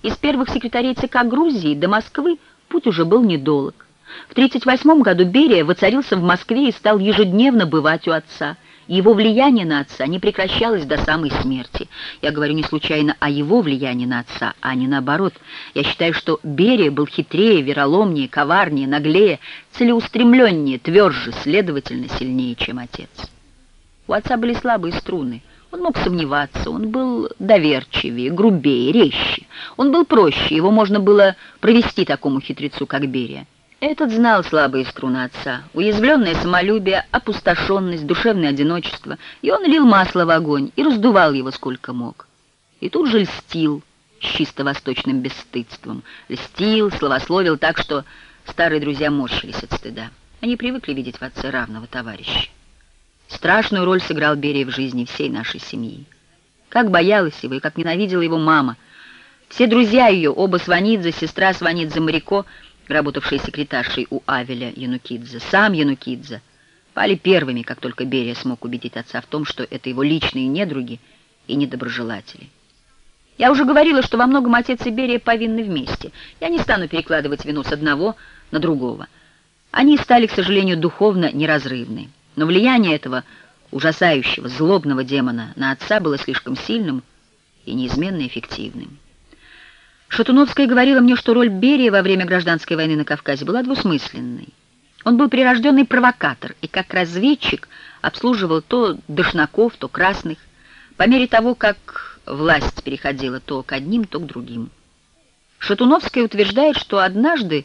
Из первых секретарей ЦК Грузии до Москвы путь уже был недолг. В 1938 году Берия воцарился в Москве и стал ежедневно бывать у отца. Его влияние на отца не прекращалось до самой смерти. Я говорю не случайно о его влиянии на отца, а не наоборот. Я считаю, что Берия был хитрее, вероломнее, коварнее, наглее, целеустремленнее, тверже, следовательно, сильнее, чем отец. У отца были слабые струны. Он мог сомневаться, он был доверчивее, грубее, резче. Он был проще, его можно было провести такому хитрецу, как Берия. Этот знал слабые струны отца, уязвленное самолюбие, опустошенность, душевное одиночество, и он лил масло в огонь и раздувал его сколько мог. И тут же льстил с чисто восточным бесстыдством. Льстил, славословил так, что старые друзья морщились от стыда. Они привыкли видеть в отце равного товарища. Страшную роль сыграл Берия в жизни всей нашей семьи. Как боялась его и как ненавидела его мама. Все друзья ее, оба Сванидзе, сестра Сванидзе Марико, работавшая секретаршей у Авеля Янукидзе, сам Янукидзе, пали первыми, как только Берия смог убедить отца в том, что это его личные недруги и недоброжелатели. Я уже говорила, что во многом отец и Берия повинны вместе. Я не стану перекладывать вину с одного на другого. Они стали, к сожалению, духовно неразрывны. Но влияние этого ужасающего, злобного демона на отца было слишком сильным и неизменно эффективным. Шатуновская говорила мне, что роль Берии во время гражданской войны на Кавказе была двусмысленной. Он был прирожденный провокатор и как разведчик обслуживал то дошнаков, то красных, по мере того, как власть переходила то к одним, то к другим. Шатуновская утверждает, что однажды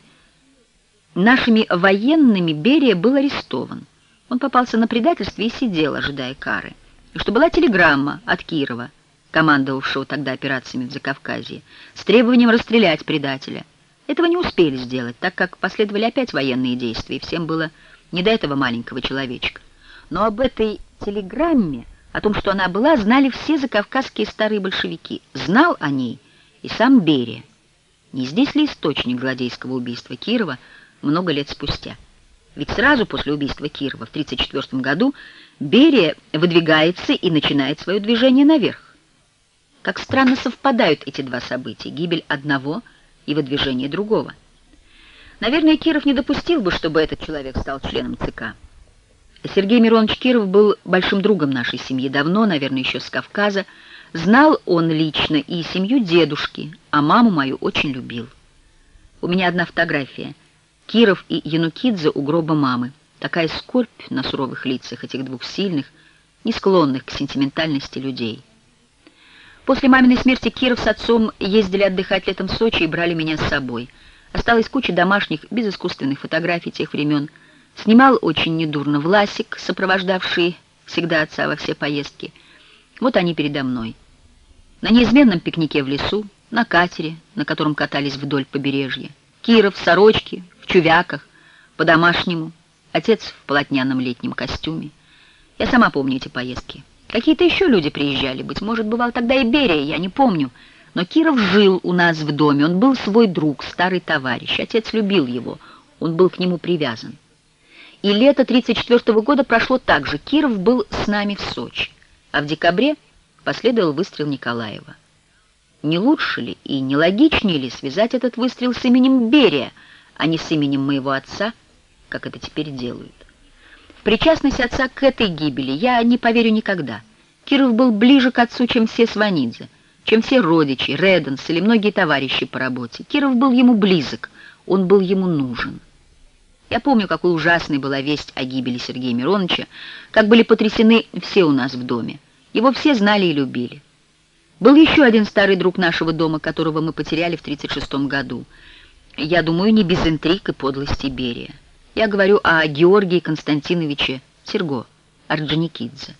нашими военными Берия был арестован. Он попался на предательстве и сидел, ожидая кары. И что была телеграмма от Кирова, командовавшего тогда операциями в Закавказье, с требованием расстрелять предателя. Этого не успели сделать, так как последовали опять военные действия, и всем было не до этого маленького человечка. Но об этой телеграмме, о том, что она была, знали все закавказские старые большевики. Знал о ней и сам Берия. Не здесь ли источник злодейского убийства Кирова много лет спустя? Ведь сразу после убийства Кирова в 1934 году Берия выдвигается и начинает свое движение наверх. Как странно совпадают эти два события, гибель одного и выдвижение другого. Наверное, Киров не допустил бы, чтобы этот человек стал членом ЦК. Сергей Миронович Киров был большим другом нашей семьи, давно, наверное, еще с Кавказа. Знал он лично и семью дедушки, а маму мою очень любил. У меня одна фотография. Киров и Янукидзе у гроба мамы. Такая скорбь на суровых лицах этих двух сильных, не склонных к сентиментальности людей. После маминой смерти Киров с отцом ездили отдыхать летом в Сочи и брали меня с собой. Осталась куча домашних, безыскусственных фотографий тех времен. Снимал очень недурно Власик, сопровождавший всегда отца во все поездки. Вот они передо мной. На неизменном пикнике в лесу, на катере, на котором катались вдоль побережья. Киров в сорочке, в чувяках, по-домашнему, отец в полотняном летнем костюме. Я сама помню эти поездки. Какие-то еще люди приезжали, быть может, бывал тогда и Берия, я не помню. Но Киров жил у нас в доме, он был свой друг, старый товарищ. Отец любил его, он был к нему привязан. И лето 1934 года прошло так же. Киров был с нами в Сочи, а в декабре последовал выстрел Николаева. Не лучше ли и не логичнее ли связать этот выстрел с именем Берия, а не с именем моего отца, как это теперь делают? В причастность отца к этой гибели я не поверю никогда. Киров был ближе к отцу, чем все Сванидзе, чем все родичи, Реденс или многие товарищи по работе. Киров был ему близок, он был ему нужен. Я помню, какой ужасной была весть о гибели Сергея Мироновича, как были потрясены все у нас в доме. Его все знали и любили. Был еще один старый друг нашего дома, которого мы потеряли в 1936 году. Я думаю, не без интриг и подлости Берия. Я говорю о Георгии Константиновиче Серго Орджоникидзе.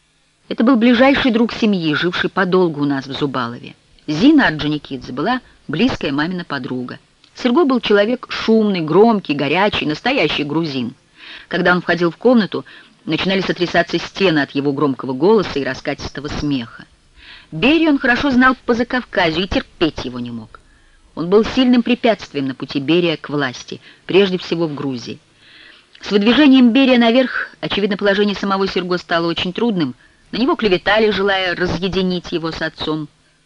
Это был ближайший друг семьи, живший подолгу у нас в Зубалове. Зина Орджоникидзе была близкая мамина подруга. Серго был человек шумный, громкий, горячий, настоящий грузин. Когда он входил в комнату, начинали сотрясаться стены от его громкого голоса и раскатистого смеха. Берию он хорошо знал по Закавказью и терпеть его не мог. Он был сильным препятствием на пути Берия к власти, прежде всего в Грузии. С выдвижением Берия наверх, очевидно, положение самого Серго стало очень трудным. На него клеветали, желая разъединить его с отцом.